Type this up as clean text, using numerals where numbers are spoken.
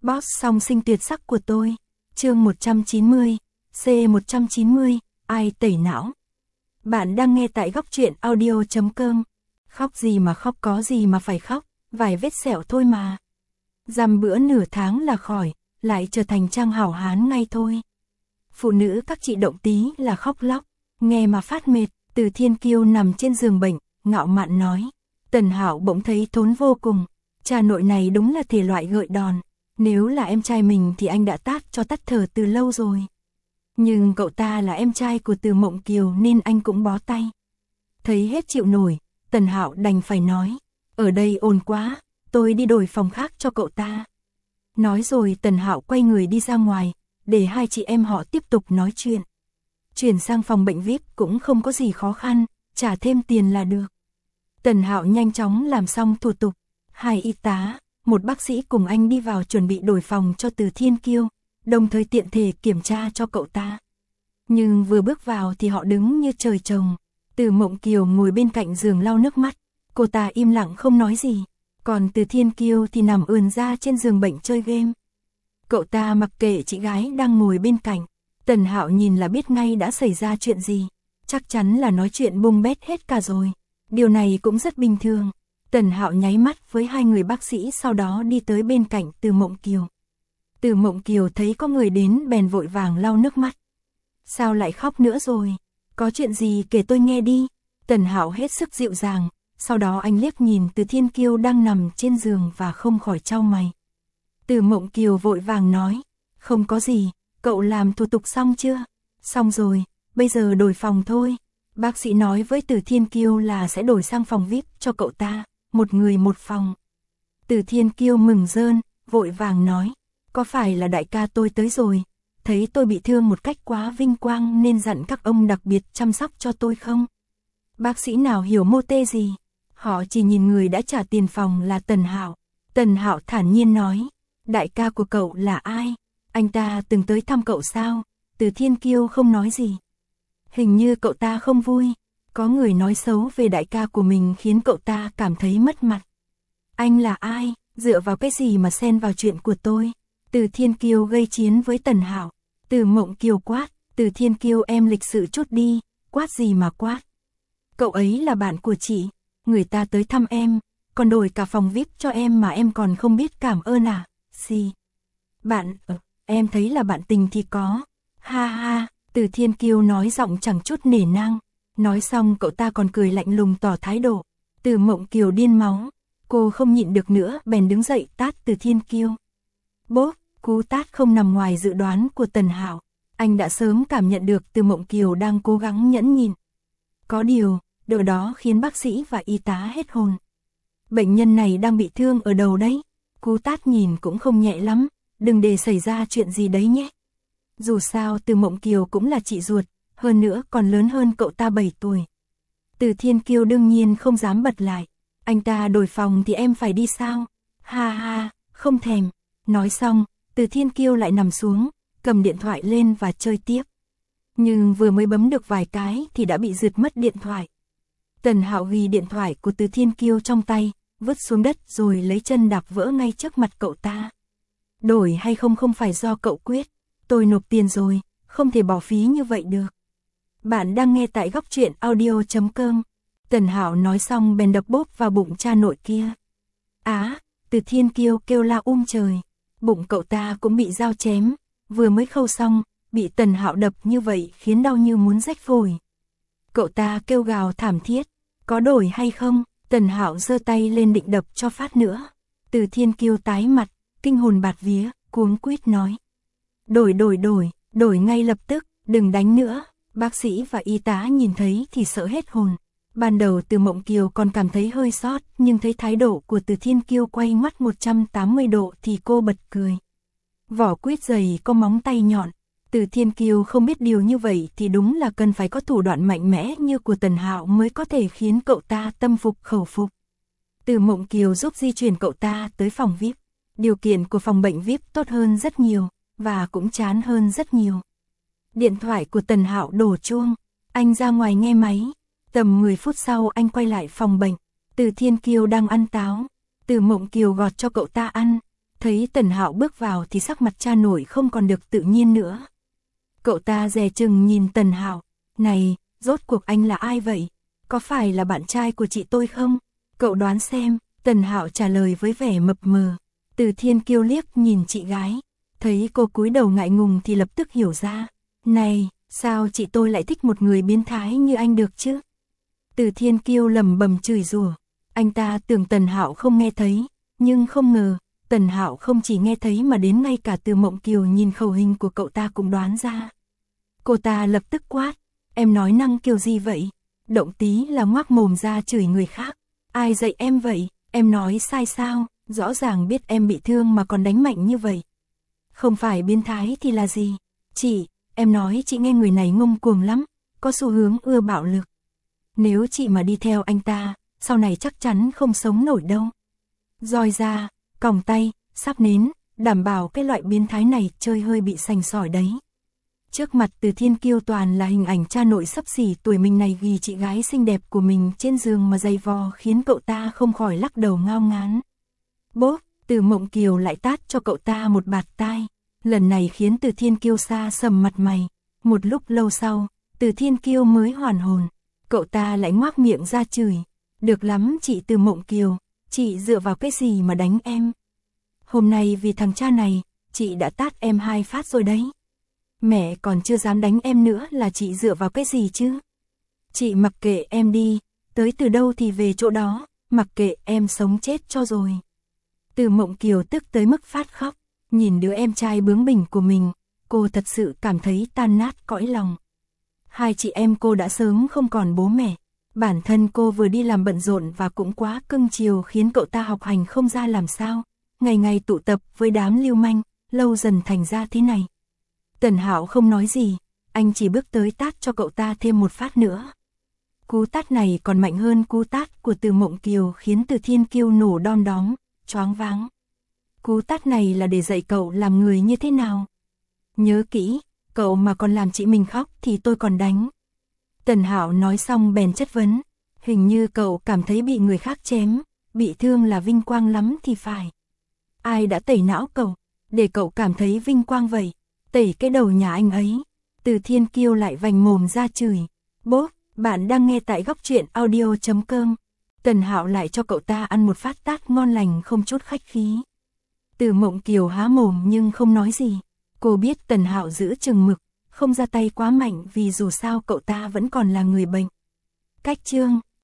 Boss song sinh tuyệt sắc của tôi. Chương 190, C190, ai tẩy não. Bạn đang nghe tại góc truyện audio.com. Khóc gì mà khóc, có gì mà phải khóc, vài vết sẹo thôi mà. Dăm bữa nửa tháng là khỏi, lại trở thành trang hảo hán ngay thôi. Phụ nữ các chị động tí là khóc lóc, nghe mà phát mệt. Từ Thiên Kiêu nằm trên giường bệnh, ngạo mạn nói. Tần Hạo bỗng thấy thốn vô cùng. Cha nội này đúng là thể loại gợi đòn. Nếu là em trai mình thì anh đã tát cho tắt thở từ lâu rồi. Nhưng cậu ta là em trai của Từ Mộng Kiều nên anh cũng bó tay. Thấy hết chịu nổi, Tần Hạo đành phải nói. Ở đây ồn quá, tôi đi đổi phòng khác cho cậu ta. Nói rồi Tần Hạo quay người đi ra ngoài, để hai chị em họ tiếp tục nói chuyện. Chuyển sang phòng bệnh VIP cũng không có gì khó khăn, trả thêm tiền là được. Tần Hạo nhanh chóng làm xong thủ tục. Hai y tá, một bác sĩ cùng anh đi vào chuẩn bị đổi phòng cho Từ Thiên Kiêu, đồng thời tiện thể kiểm tra cho cậu ta. Nhưng vừa bước vào thì họ đứng như trời trồng. Từ Mộng Kiều ngồi bên cạnh giường lau nước mắt, cô ta im lặng không nói gì. Còn Từ Thiên Kiêu thì nằm ườn ra trên giường bệnh chơi game. Cậu ta mặc kệ chị gái đang ngồi bên cạnh. Tần Hạo nhìn là biết ngay đã xảy ra chuyện gì. Chắc chắn là nói chuyện bung bét hết cả rồi. Điều này cũng rất bình thường. Tần Hạo nháy mắt với hai người bác sĩ, sau đó đi tới bên cạnh Từ Mộng Kiều. Từ Mộng Kiều thấy có người đến bèn vội vàng lau nước mắt. Sao lại khóc nữa rồi? Có chuyện gì kể tôi nghe đi. Tần Hạo hết sức dịu dàng. Sau đó anh liếc nhìn Từ Thiên Kiêu đang nằm trên giường và không khỏi chau mày. Từ Mộng Kiều vội vàng nói. Không có gì, cậu làm thủ tục xong chưa? Xong rồi, bây giờ đổi phòng thôi. Bác sĩ nói với Từ Thiên Kiêu là sẽ đổi sang phòng VIP cho cậu ta, một người một phòng. Từ Thiên Kiêu mừng rơn, vội vàng nói. Có phải là đại ca tôi tới rồi? Thấy tôi bị thương một cách quá vinh quang nên dặn các ông đặc biệt chăm sóc cho tôi không? Bác sĩ nào hiểu mô tê gì? Họ chỉ nhìn người đã trả tiền phòng là Tần Hạo. Tần Hạo thản nhiên nói. Đại ca của cậu là ai? Anh ta từng tới thăm cậu sao? Từ Thiên Kiêu không nói gì. Hình như cậu ta không vui. Có người nói xấu về đại ca của mình khiến cậu ta cảm thấy mất mặt. Anh là ai? Dựa vào cái gì mà xen vào chuyện của tôi? Từ Thiên Kiêu gây chiến với Tần Hạo. Từ Mộng Kiều quát. Từ Thiên Kiêu em lịch sự chút đi. Quát gì mà quát? Cậu ấy là bạn của chị. Người ta tới thăm em, còn đổi cả phòng VIP cho em mà em còn không biết cảm ơn à? Gì? Bạn, em thấy là bạn tình thì có. Ha ha, Từ Thiên Kiêu nói giọng chẳng chút nể nang. Nói xong cậu ta còn cười lạnh lùng tỏ thái độ. Từ Mộng Kiều điên máu. Cô không nhịn được nữa bèn đứng dậy tát Từ Thiên Kiêu. Bốp, cú tát không nằm ngoài dự đoán của Tần Hạo. Anh đã sớm cảm nhận được Từ Mộng Kiều đang cố gắng nhẫn nhịn. Có điều, điều đó khiến bác sĩ và y tá hết hồn. Bệnh nhân này đang bị thương ở đầu đấy. Cú tát nhìn cũng không nhẹ lắm. Đừng để xảy ra chuyện gì đấy nhé. Dù sao Từ Mộng Kiều cũng là chị ruột, hơn nữa còn lớn hơn cậu ta 7 tuổi. Từ Thiên Kiêu đương nhiên không dám bật lại. Anh ta đổi phòng thì em phải đi sao? Ha ha, không thèm. Nói xong, Từ Thiên Kiêu lại nằm xuống, cầm điện thoại lên và chơi tiếp. Nhưng vừa mới bấm được vài cái thì đã bị giật mất điện thoại. Tần Hạo ghi điện thoại của Từ Thiên Kiêu trong tay, vứt xuống đất rồi lấy chân đạp vỡ ngay trước mặt cậu ta. Đổi hay không không phải do cậu quyết. Tôi nộp tiền rồi, không thể bỏ phí như vậy được. Bạn đang nghe tại góc truyện audio.com. Tần Hạo nói xong bèn đập bốp vào bụng cha nội kia. Á, Từ Thiên Kiêu kêu la trời. Bụng cậu ta cũng bị dao chém, vừa mới khâu xong, bị Tần Hạo đập như vậy khiến đau như muốn rách phổi. Cậu ta kêu gào thảm thiết. Có đổi hay không? Tần Hạo giơ tay lên định đập cho phát nữa. Từ Thiên Kiêu tái mặt, kinh hồn bạt vía, cuống quýt nói. Đổi ngay lập tức, đừng đánh nữa. Bác sĩ và y tá nhìn thấy thì sợ hết hồn. Ban đầu Từ Mộng Kiều còn cảm thấy hơi sót, nhưng thấy thái độ của Từ Thiên Kiêu quay ngoắt 180 độ thì cô bật cười. Vỏ quýt dày có móng tay nhọn. Từ Thiên Kiêu không biết điều như vậy thì đúng là cần phải có thủ đoạn mạnh mẽ như của Tần Hạo mới có thể khiến cậu ta tâm phục khẩu phục. Từ Mộng Kiều giúp di chuyển cậu ta tới phòng VIP. Điều kiện của phòng bệnh VIP tốt hơn rất nhiều, và cũng chán hơn rất nhiều. Điện thoại của Tần Hạo đổ chuông, anh ra ngoài nghe máy. Tầm 10 phút sau anh quay lại phòng bệnh. Từ Thiên Kiêu đang ăn táo. Từ Mộng Kiều gọt cho cậu ta ăn. Thấy Tần Hạo bước vào thì sắc mặt cha nội không còn được tự nhiên nữa. Cậu ta dè chừng nhìn Tần Hạo, này, rốt cuộc anh là ai vậy? Có phải là bạn trai của chị tôi không? Cậu đoán xem, Tần Hạo trả lời với vẻ mập mờ. Từ Thiên Kiêu liếc nhìn chị gái, thấy cô cúi đầu ngại ngùng thì lập tức hiểu ra. Này, sao chị tôi lại thích một người biến thái như anh được chứ? Từ Thiên Kiêu lẩm bẩm chửi rủa. Anh ta tưởng Tần Hạo không nghe thấy, nhưng không ngờ, Tần Hạo không chỉ nghe thấy mà đến ngay cả Từ Mộng Kiều nhìn khẩu hình của cậu ta cũng đoán ra. Cô ta lập tức quát, em nói năng kiểu gì vậy? Động tí là ngoác mồm ra chửi người khác. Ai dạy em vậy? Em nói sai sao? Rõ ràng biết em bị thương mà còn đánh mạnh như vậy. Không phải biến thái thì là gì? Chị, em nói chị nghe người này ngông cuồng lắm, có xu hướng ưa bạo lực. Nếu chị mà đi theo anh ta, sau này chắc chắn không sống nổi đâu. Roi ra, còng tay, sắp nến, đảm bảo cái loại biến thái này chơi hơi bị sành sỏi đấy. Trước mặt Từ Thiên Kiêu toàn là hình ảnh cha nội xấp xỉ tuổi mình này ghi chị gái xinh đẹp của mình trên giường mà giày vò khiến cậu ta không khỏi lắc đầu ngao ngán. Bốp, Từ Mộng Kiều lại tát cho cậu ta một bạt tai. Lần này khiến Từ Thiên Kiêu xa sầm mặt mày. Một lúc lâu sau, Từ Thiên Kiêu mới hoàn hồn. Cậu ta lại ngoác miệng ra chửi. Được lắm chị Từ Mộng Kiều, chị dựa vào cái gì mà đánh em? Hôm nay vì thằng cha này, chị đã tát em 2 phát rồi đấy. Mẹ còn chưa dám đánh em nữa là chị dựa vào cái gì chứ? Chị mặc kệ em đi, tới từ đâu thì về chỗ đó, mặc kệ em sống chết cho rồi. Từ Mộng Kiều tức tới mức phát khóc, nhìn đứa em trai bướng bỉnh của mình, cô thật sự cảm thấy tan nát cõi lòng. Hai chị em cô đã sớm không còn bố mẹ, bản thân cô vừa đi làm bận rộn và cũng quá cưng chiều khiến cậu ta học hành không ra làm sao, ngày ngày tụ tập với đám lưu manh, lâu dần thành ra thế này. Tần Hạo không nói gì, anh chỉ bước tới tát cho cậu ta thêm một phát nữa. Cú tát này còn mạnh hơn cú tát của Từ Mộng Kiều khiến Từ Thiên Kiêu nổ đom đóm, choáng váng. Cú tát này là để dạy cậu làm người như thế nào. Nhớ kỹ, cậu mà còn làm chị mình khóc thì tôi còn đánh. Tần Hạo nói xong bèn chất vấn, hình như cậu cảm thấy bị người khác chém, bị thương là vinh quang lắm thì phải. Ai đã tẩy não cậu, để cậu cảm thấy vinh quang vậy? Tẩy cái đầu nhà anh ấy. Từ Thiên Kiêu lại vành mồm ra chửi. Bố, bạn đang nghe tại góc truyện audio.com. Tần Hạo lại cho cậu ta ăn một phát tát ngon lành không chút khách khí. Từ Mộng Kiều há mồm nhưng không nói gì. Cô biết Tần Hạo giữ chừng mực, không ra tay quá mạnh vì dù sao cậu ta vẫn còn là người bệnh. Cách chương